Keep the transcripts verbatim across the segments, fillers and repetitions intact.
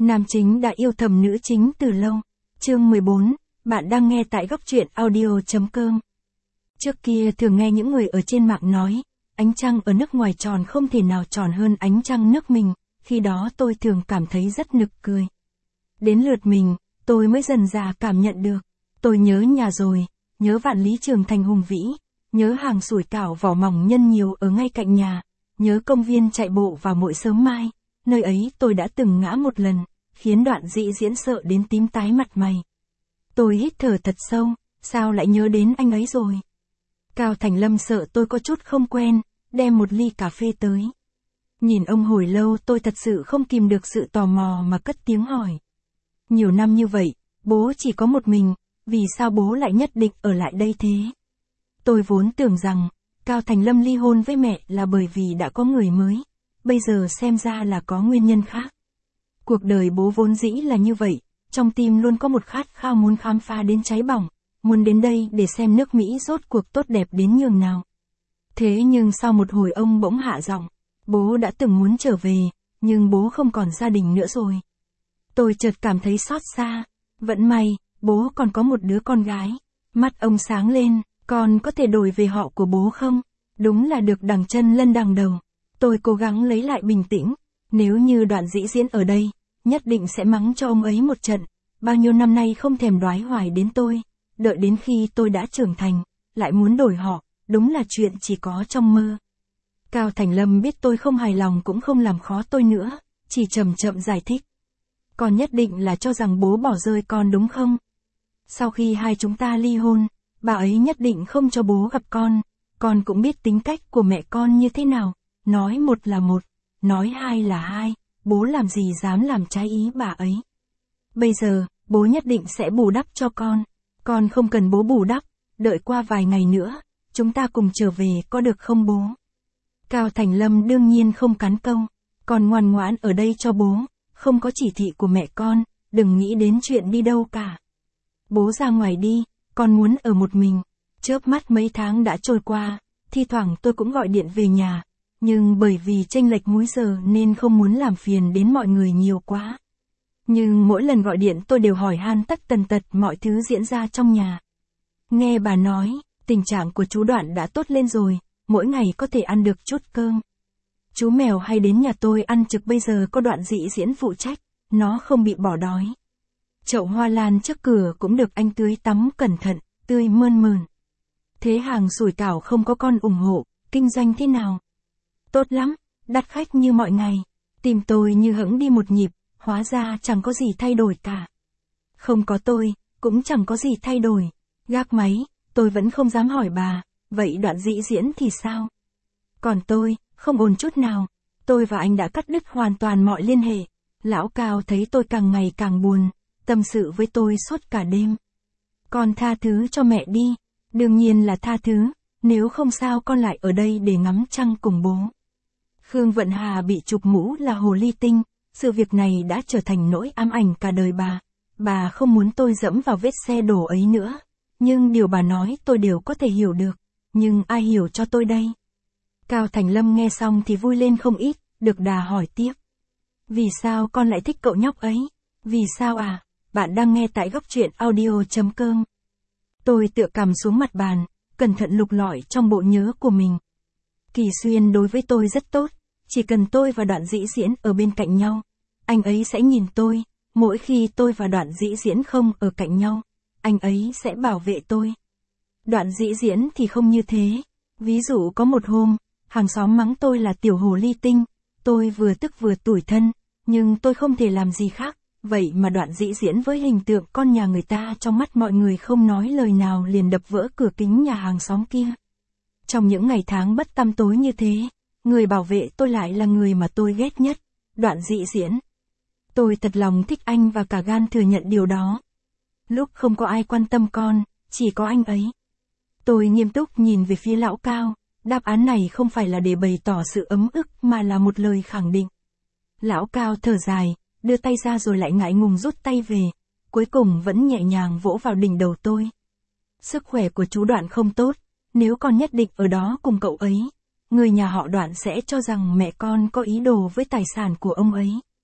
Nam chính đã yêu thầm nữ chính từ lâu. Chương mười bốn, bạn đang nghe tại góc truyện audio chấm com. Trước kia thường nghe những người ở trên mạng nói, ánh trăng ở nước ngoài tròn không thể nào tròn hơn ánh trăng nước mình, khi đó tôi thường cảm thấy rất nực cười. Đến lượt mình, tôi mới dần dà cảm nhận được. Tôi nhớ nhà rồi, nhớ vạn lý trường thành hùng vĩ, nhớ hàng sủi cảo vỏ mỏng nhân nhiều ở ngay cạnh nhà, nhớ công viên chạy bộ vào mỗi sớm mai, nơi ấy tôi đã từng ngã một lần, khiến Đoạn Dĩ Diễn sợ đến tím tái mặt mày. Tôi hít thở thật sâu, sao lại nhớ đến anh ấy rồi? Cao Thành Lâm sợ tôi có chút không quen, đem một ly cà phê tới. Nhìn ông hồi lâu tôi thật sự không kìm được sự tò mò mà cất tiếng hỏi. Nhiều năm như vậy, bố chỉ có một mình, vì sao bố lại nhất định ở lại đây thế? Tôi vốn tưởng rằng, Cao Thành Lâm ly hôn với mẹ là bởi vì đã có người mới, bây giờ xem ra là có nguyên nhân khác. Cuộc đời bố vốn dĩ là như vậy, trong tim luôn có một khát khao muốn khám phá đến cháy bỏng, muốn đến đây để xem nước Mỹ rốt cuộc tốt đẹp đến nhường nào. Thế nhưng sau một hồi ông bỗng hạ giọng, bố đã từng muốn trở về, nhưng bố không còn gia đình nữa rồi. Tôi chợt cảm thấy xót xa, vẫn may, bố còn có một đứa con gái. Mắt ông sáng lên, con có thể đổi về họ của bố không? Đúng là được đằng chân lân đằng đầu. Tôi cố gắng lấy lại bình tĩnh, nếu như Đoạn Dĩ Diễn ở đây, nhất định sẽ mắng cho ông ấy một trận, bao nhiêu năm nay không thèm đoái hoài đến tôi, đợi đến khi tôi đã trưởng thành, lại muốn đổi họ, đúng là chuyện chỉ có trong mơ. Cao Thành Lâm biết tôi không hài lòng cũng không làm khó tôi nữa, chỉ chậm chậm giải thích. Con nhất định là cho rằng bố bỏ rơi con đúng không? Sau khi hai chúng ta ly hôn, bà ấy nhất định không cho bố gặp con, con cũng biết tính cách của mẹ con như thế nào, nói một là một, nói hai là hai, bố làm gì dám làm trái ý bà ấy. Bây giờ, bố nhất định sẽ bù đắp cho con, con không cần bố bù đắp, đợi qua vài ngày nữa, chúng ta cùng trở về có được không bố? Cao Thành Lâm đương nhiên không cắn câu, con ngoan ngoãn ở đây cho bố, không có chỉ thị của mẹ con, đừng nghĩ đến chuyện đi đâu cả. Bố ra ngoài đi, con muốn ở một mình. Chớp mắt mấy tháng đã trôi qua, thi thoảng tôi cũng gọi điện về nhà, nhưng bởi vì chênh lệch múi giờ nên không muốn làm phiền đến mọi người nhiều quá. Nhưng mỗi lần gọi điện tôi đều hỏi han tất tần tật mọi thứ diễn ra trong nhà. Nghe bà nói, tình trạng của chú Đoạn đã tốt lên rồi, mỗi ngày có thể ăn được chút cơm. Chú mèo hay đến nhà tôi ăn trực bây giờ có Đoạn Dĩ Diễn phụ trách, nó không bị bỏ đói. Chậu hoa lan trước cửa cũng được anh tưới tắm cẩn thận, tươi mơn mởn. Thế hàng sủi cảo không có con ủng hộ, kinh doanh thế nào? Tốt lắm, đắt khách như mọi ngày. Tìm tôi như hững đi một nhịp, hóa ra chẳng có gì thay đổi cả. Không có tôi, cũng chẳng có gì thay đổi. Gác máy, tôi vẫn không dám hỏi bà, vậy Đoạn Dĩ Diễn thì sao? Còn tôi, không ổn chút nào. Tôi và anh đã cắt đứt hoàn toàn mọi liên hệ. Lão Cao thấy tôi càng ngày càng buồn, tâm sự với tôi suốt cả đêm. Con tha thứ cho mẹ đi. Đương nhiên là tha thứ, nếu không sao con lại ở đây để ngắm trăng cùng bố. Khương Vận Hà bị chụp mũ là hồ ly tinh, sự việc này đã trở thành nỗi ám ảnh cả đời bà. Bà không muốn tôi dẫm vào vết xe đổ ấy nữa, nhưng điều bà nói tôi đều có thể hiểu được, nhưng ai hiểu cho tôi đây? Cao Thành Lâm nghe xong thì vui lên không ít, được đà hỏi tiếp. Vì sao con lại thích cậu nhóc ấy? Vì sao à? Bạn đang nghe tại góc truyện audio chấm com. Tôi tựa cằm xuống mặt bàn, cẩn thận lục lọi trong bộ nhớ của mình. Kỳ Xuyên đối với tôi rất tốt, chỉ cần tôi và Đoạn Dĩ Diễn ở bên cạnh nhau, anh ấy sẽ nhìn tôi, mỗi khi tôi và Đoạn Dĩ Diễn không ở cạnh nhau, anh ấy sẽ bảo vệ tôi. Đoạn Dĩ Diễn thì không như thế, ví dụ có một hôm, hàng xóm mắng tôi là tiểu hồ ly tinh, tôi vừa tức vừa tủi thân, nhưng tôi không thể làm gì khác. Vậy mà Đoạn Dĩ Diễn với hình tượng con nhà người ta trong mắt mọi người không nói lời nào liền đập vỡ cửa kính nhà hàng xóm kia. Trong những ngày tháng bất tăm tối như thế, người bảo vệ tôi lại là người mà tôi ghét nhất, Đoạn Dĩ Diễn. Tôi thật lòng thích anh và cả gan thừa nhận điều đó. Lúc không có ai quan tâm con, chỉ có anh ấy. Tôi nghiêm túc nhìn về phía Lão Cao, đáp án này không phải là để bày tỏ sự ấm ức mà là một lời khẳng định. Lão Cao thở dài, đưa tay ra rồi lại ngại ngùng rút tay về, cuối cùng vẫn nhẹ nhàng vỗ vào đỉnh đầu tôi. Sức khỏe của chú Đoạn không tốt, nếu con nhất định ở đó cùng cậu ấy, người nhà họ Đoạn sẽ cho rằng mẹ con có ý đồ với tài sản của ông ấy.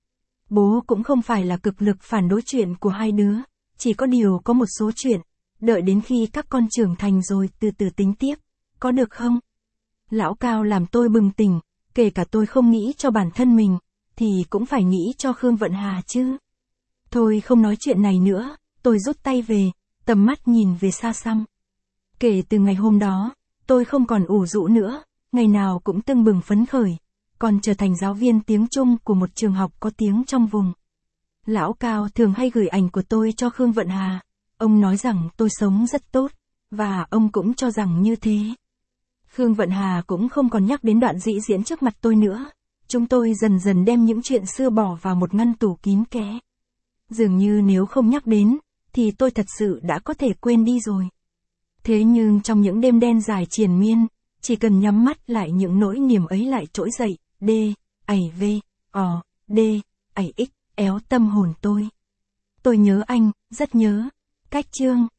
Bố cũng không phải là cực lực phản đối chuyện của hai đứa, chỉ có điều có một số chuyện, đợi đến khi các con trưởng thành rồi từ từ tính tiếp, có được không? Lão Cao làm tôi bừng tỉnh, kể cả tôi không nghĩ cho bản thân mình, thì cũng phải nghĩ cho Khương Vận Hà chứ. Thôi không nói chuyện này nữa, tôi rút tay về, tầm mắt nhìn về xa xăm. Kể từ ngày hôm đó, tôi không còn ủ rũ nữa, ngày nào cũng tưng bừng phấn khởi, còn trở thành giáo viên tiếng Trung của một trường học có tiếng trong vùng. Lão Cao thường hay gửi ảnh của tôi cho Khương Vận Hà, ông nói rằng tôi sống rất tốt, và ông cũng cho rằng như thế. Khương Vận Hà cũng không còn nhắc đến đoạn dĩ diễn trước mặt tôi nữa, chúng tôi dần dần đem những chuyện xưa bỏ vào một ngăn tủ kín kẽ. Dường như nếu không nhắc đến, thì tôi thật sự đã có thể quên đi rồi. Thế nhưng trong những đêm đen dài triền miên, chỉ cần nhắm mắt lại những nỗi niềm ấy lại trỗi dậy, D, ảy V, O, D, ảy X, éo tâm hồn tôi. Tôi nhớ anh, rất nhớ. Cách chương